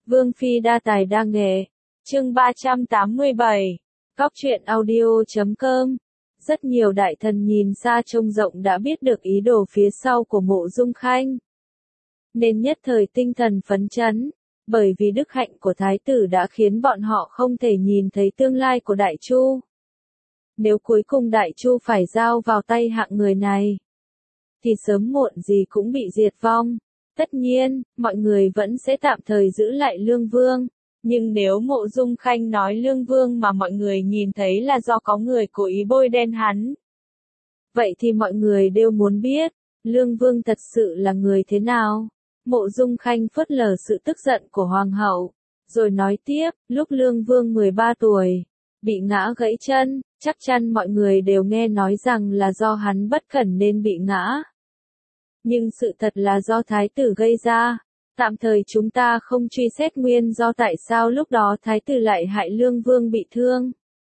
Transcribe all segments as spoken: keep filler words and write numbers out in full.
Vương Phi đa tài đa nghệ. Chương ba trăm tám mươi bảy. Góc truyện audio chấm com. Rất nhiều đại thần nhìn xa trông rộng đã biết được ý đồ phía sau của Mộ Dung Khanh, nên nhất thời tinh thần phấn chấn, bởi vì đức hạnh của thái tử đã khiến bọn họ không thể nhìn thấy tương lai của Đại Chu. Nếu cuối cùng Đại Chu phải giao vào tay hạng người này, thì sớm muộn gì cũng bị diệt vong. Tất nhiên, mọi người vẫn sẽ tạm thời giữ lại Lương Vương. Nhưng nếu Mộ Dung Khanh nói Lương Vương mà mọi người nhìn thấy là do có người cố ý bôi đen hắn, vậy thì mọi người đều muốn biết, Lương Vương thật sự là người thế nào? Mộ Dung Khanh phớt lờ sự tức giận của Hoàng hậu, rồi nói tiếp, lúc Lương Vương mười ba tuổi, bị ngã gãy chân, chắc chắn mọi người đều nghe nói rằng là do hắn bất cẩn nên bị ngã. Nhưng sự thật là do thái tử gây ra. Tạm thời chúng ta không truy xét nguyên do tại sao lúc đó thái tử lại hại Lương Vương bị thương.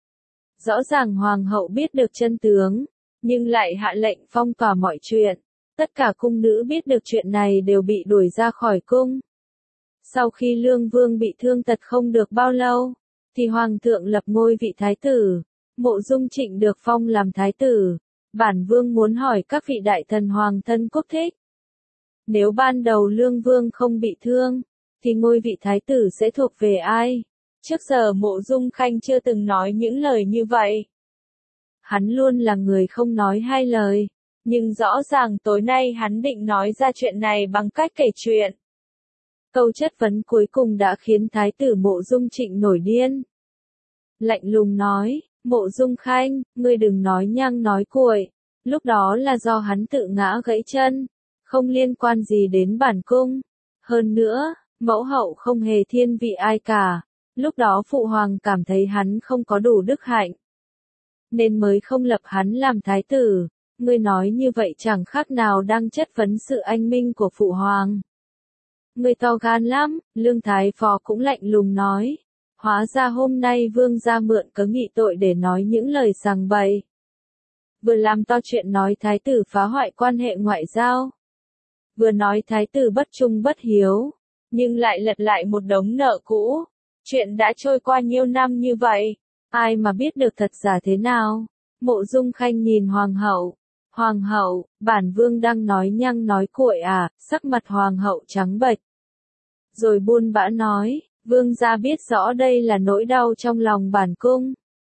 Rõ ràng hoàng hậu biết được chân tướng, nhưng lại hạ lệnh phong tỏa mọi chuyện. Tất cả cung nữ biết được chuyện này đều bị đuổi ra khỏi cung. Sau khi Lương Vương bị thương tật không được bao lâu, thì hoàng thượng lập ngôi vị thái tử. Mộ Dung Trịnh được phong làm thái tử. Bản vương muốn hỏi các vị đại thần hoàng thân quốc thích. Nếu ban đầu Lương Vương không bị thương, thì ngôi vị thái tử sẽ thuộc về ai? Trước giờ Mộ Dung Khanh chưa từng nói những lời như vậy. Hắn luôn là người không nói hai lời, nhưng rõ ràng tối nay hắn định nói ra chuyện này bằng cách kể chuyện. Câu chất vấn cuối cùng đã khiến thái tử Mộ Dung Trịnh nổi điên. Lạnh lùng nói, Mộ Dung Khanh, ngươi đừng nói nhăng nói cuội, lúc đó là do hắn tự ngã gãy chân, không liên quan gì đến bản cung. Hơn nữa, mẫu hậu không hề thiên vị ai cả, lúc đó phụ hoàng cảm thấy hắn không có đủ đức hạnh, nên mới không lập hắn làm thái tử. Ngươi nói như vậy chẳng khác nào đang chất vấn sự anh minh của phụ hoàng. Ngươi to gan lắm, Lương Thái Phó cũng lạnh lùng nói. Hóa ra hôm nay vương gia mượn cớ nghị tội để nói những lời sằng bậy. Vừa làm to chuyện nói thái tử phá hoại quan hệ ngoại giao, vừa nói thái tử bất trung bất hiếu, nhưng lại lật lại một đống nợ cũ. Chuyện đã trôi qua nhiêu năm như vậy, ai mà biết được thật giả thế nào? Mộ Dung Khanh nhìn hoàng hậu. Hoàng hậu, bản vương đang nói nhăng nói cuội à? Sắc mặt hoàng hậu trắng bệch. Rồi buồn bã nói, vương gia biết rõ đây là nỗi đau trong lòng bản cung,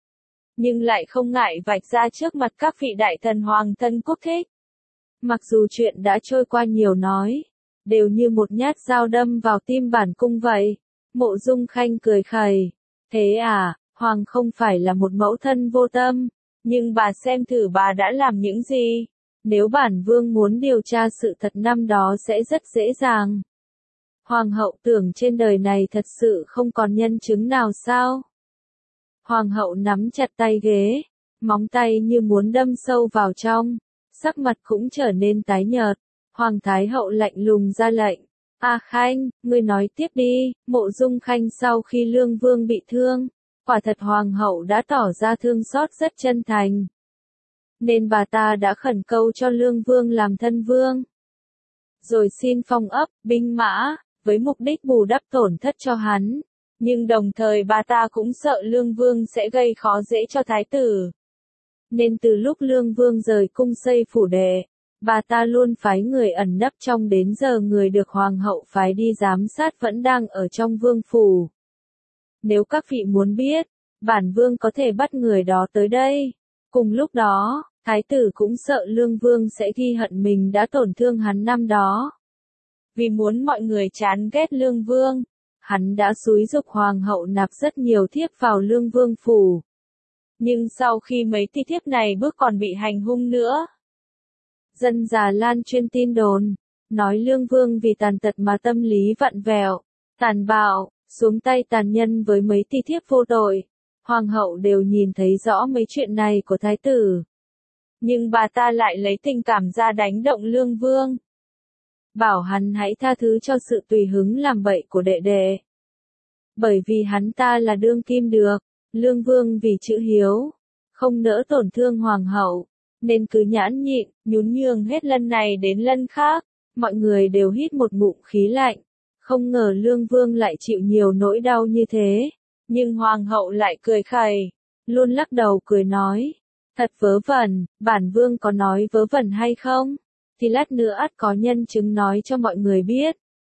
nhưng lại không ngại vạch ra trước mặt các vị đại thần hoàng thân quốc thích. Mặc dù chuyện đã trôi qua nhiều nói, đều như một nhát dao đâm vào tim bản cung vậy. Mộ Dung Khanh cười khẩy. Thế à, hoàng không phải là một mẫu thân vô tâm, nhưng bà xem thử bà đã làm những gì. Nếu bản vương muốn điều tra sự thật năm đó sẽ rất dễ dàng. Hoàng hậu tưởng trên đời này thật sự không còn nhân chứng nào sao? Hoàng hậu nắm chặt tay ghế, móng tay như muốn đâm sâu vào trong, sắc mặt cũng trở nên tái nhợt. Hoàng thái hậu lạnh lùng ra lệnh, "A Khanh, ngươi nói tiếp đi." Mộ Dung Khanh sau khi Lương Vương bị thương, quả thật hoàng hậu đã tỏ ra thương xót rất chân thành, nên bà ta đã khẩn cầu cho Lương Vương làm thân vương, rồi xin phong ấp, binh mã, với mục đích bù đắp tổn thất cho hắn. Nhưng đồng thời bà ta cũng sợ Lương Vương sẽ gây khó dễ cho thái tử, nên từ lúc Lương Vương rời cung xây phủ đệ, bà ta luôn phái người ẩn nấp trong đến giờ người được hoàng hậu phái đi giám sát vẫn đang ở trong vương phủ. Nếu các vị muốn biết, bản vương có thể bắt người đó tới đây. Cùng lúc đó, thái tử cũng sợ Lương Vương sẽ ghi hận mình đã tổn thương hắn năm đó. Vì muốn mọi người chán ghét Lương Vương, hắn đã xúi giục hoàng hậu nạp rất nhiều thiếp vào Lương Vương phủ. Nhưng sau khi mấy ti thiếp này bước còn bị hành hung nữa. Dân già lan truyền tin đồn, nói Lương Vương vì tàn tật mà tâm lý vặn vẹo, tàn bạo, xuống tay tàn nhân với mấy ti thiếp vô tội. Hoàng hậu đều nhìn thấy rõ mấy chuyện này của thái tử. Nhưng bà ta lại lấy tình cảm ra đánh động Lương Vương, bảo hắn hãy tha thứ cho sự tùy hứng làm bậy của đệ đệ. Bởi vì hắn ta là đương kim được, Lương Vương vì chữ hiếu, không nỡ tổn thương hoàng hậu, nên cứ nhãn nhịn, nhún nhường hết lần này đến lần khác. Mọi người đều hít một ngụm khí lạnh, Không ngờ Lương Vương lại chịu nhiều nỗi đau như thế. Nhưng Hoàng hậu lại cười khẩy, luôn lắc đầu cười nói. Thật vớ vẩn, bản vương có nói vớ vẩn hay không? Thì lát nữa ắt có nhân chứng nói cho mọi người biết.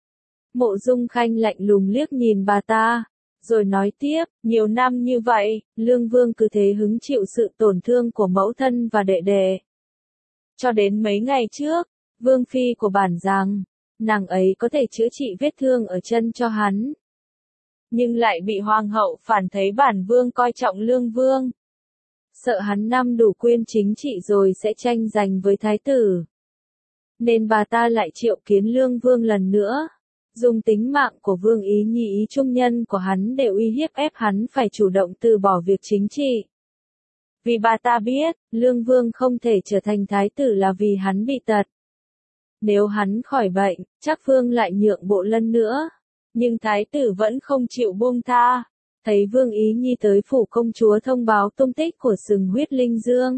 Mộ Dung Khanh lạnh lùng liếc nhìn bà ta, rồi nói tiếp, nhiều năm như vậy, Lương Vương cứ thế hứng chịu sự tổn thương của mẫu thân và đệ đệ. Cho đến mấy ngày trước, Vương Phi của bản rằng, nàng ấy có thể chữa trị vết thương ở chân cho hắn. Nhưng lại bị Hoàng hậu phản thấy bản vương coi trọng Lương Vương. Sợ hắn năm đủ quyền chính trị rồi sẽ tranh giành với thái tử. Nên bà ta lại triệu kiến Lương Vương lần nữa. Dùng tính mạng của Vương Ý Nhi ý trung nhân của hắn để uy hiếp ép hắn phải chủ động từ bỏ việc chính trị. Vì bà ta biết, Lương Vương không thể trở thành thái tử là vì hắn bị tật. Nếu hắn khỏi bệnh, chắc Vương lại nhượng bộ lần nữa. Nhưng thái tử vẫn không chịu buông tha. Thấy Vương Ý Nhi tới phủ công chúa thông báo tung tích của sừng huyết linh dương.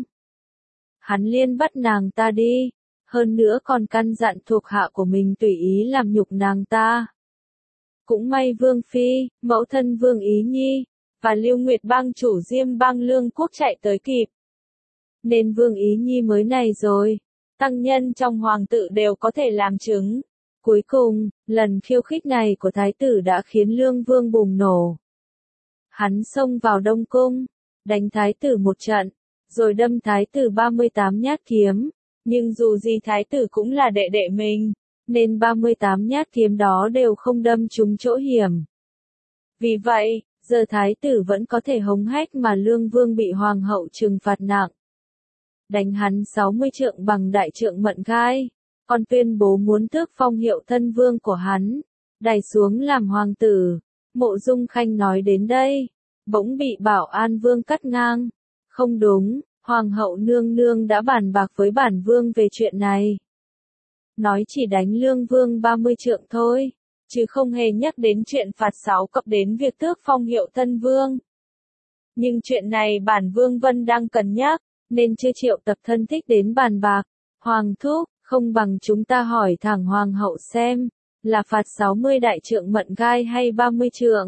Hắn liên bắt nàng ta đi. Hơn nữa còn căn dặn thuộc hạ của mình tùy ý làm nhục nàng ta. Cũng may Vương Phi, mẫu thân Vương Ý Nhi, và Lưu Nguyệt bang chủ Diêm bang Lương Quốc chạy tới kịp. Nên Vương Ý Nhi mới này rồi, tăng nhân trong hoàng tự đều có thể làm chứng. Cuối cùng, lần khiêu khích này của thái tử đã khiến Lương Vương bùng nổ. Hắn xông vào Đông Cung, đánh thái tử một trận, rồi đâm thái tử ba mươi tám nhát kiếm. Nhưng dù gì thái tử cũng là đệ đệ mình, nên ba mươi tám nhát kiếm đó đều không đâm trúng chỗ hiểm. Vì vậy, giờ thái tử vẫn có thể hống hách mà Lương Vương bị hoàng hậu trừng phạt nặng. Đánh hắn sáu mươi trượng bằng đại trượng Mận Gai, còn tuyên bố muốn tước phong hiệu thân vương của hắn, đày xuống làm hoàng tử. Mộ Dung Khanh nói đến đây, bỗng bị Bảo An Vương cắt ngang. Không đúng. Hoàng hậu nương nương đã bàn bạc với bản vương về chuyện này. Nói chỉ đánh Lương Vương ba mươi trượng thôi, chứ không hề nhắc đến chuyện phạt sáu cọc đến việc tước phong hiệu thân vương. Nhưng chuyện này bản vương Vân đang cân nhắc, nên chưa triệu tập thân thích đến bàn bạc. Hoàng thúc, không bằng chúng ta hỏi thẳng hoàng hậu xem, là phạt sáu mươi đại trượng Mận Gai hay ba mươi trượng?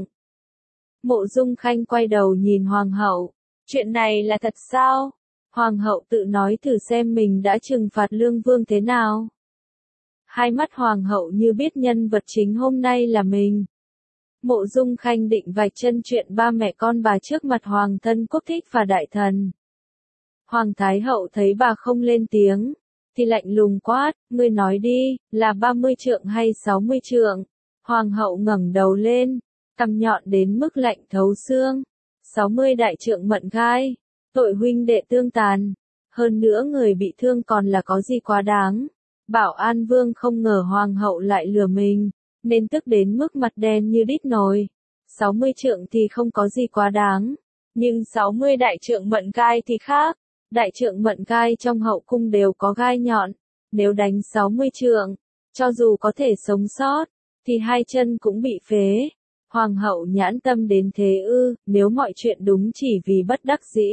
Mộ Dung Khanh quay đầu nhìn hoàng hậu, chuyện này là thật sao? Hoàng hậu tự nói thử xem mình đã trừng phạt Lương Vương thế nào. Hai mắt hoàng hậu như biết nhân vật chính hôm nay là mình. Mộ Dung Khanh định vạch chân chuyện ba mẹ con bà trước mặt hoàng thân quốc thích và đại thần. Hoàng thái hậu thấy bà không lên tiếng, thì lạnh lùng quát, ngươi nói đi, là ba mươi trượng hay sáu mươi trượng? Hoàng hậu ngẩng đầu lên, cằm nhọn đến mức lạnh thấu xương. sáu mươi đại trượng Mận Gai. Tội huynh đệ tương tàn, hơn nữa người bị thương còn là có gì quá đáng. Bảo An Vương không ngờ hoàng hậu lại lừa mình, nên tức đến mức mặt đen như đít nồi. sáu mươi trượng thì không có gì quá đáng, nhưng sáu mươi đại trượng Mận Gai thì khác. Đại trượng Mận Gai trong hậu cung đều có gai nhọn, nếu đánh sáu mươi trượng, cho dù có thể sống sót, thì hai chân cũng bị phế. Hoàng hậu nhãn tâm đến thế ư? Nếu mọi chuyện đúng chỉ vì bất đắc dĩ,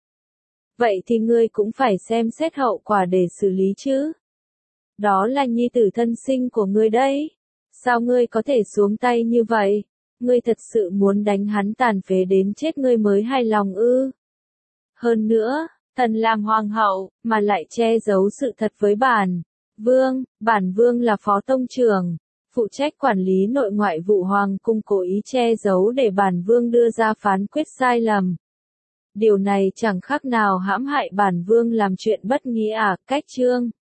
vậy thì ngươi cũng phải xem xét hậu quả để xử lý chứ. Đó là nhi tử thân sinh của ngươi đấy. Sao ngươi có thể xuống tay như vậy? Ngươi thật sự muốn đánh hắn tàn phế đến chết ngươi mới hài lòng ư? Hơn nữa, thần làm hoàng hậu, mà lại che giấu sự thật với bản vương. Bản vương là phó tông trưởng, phụ trách quản lý nội ngoại vụ hoàng cung, cố ý che giấu để bản vương đưa ra phán quyết sai lầm. Điều này chẳng khác nào hãm hại bản vương làm chuyện bất nghĩa à? Cách chương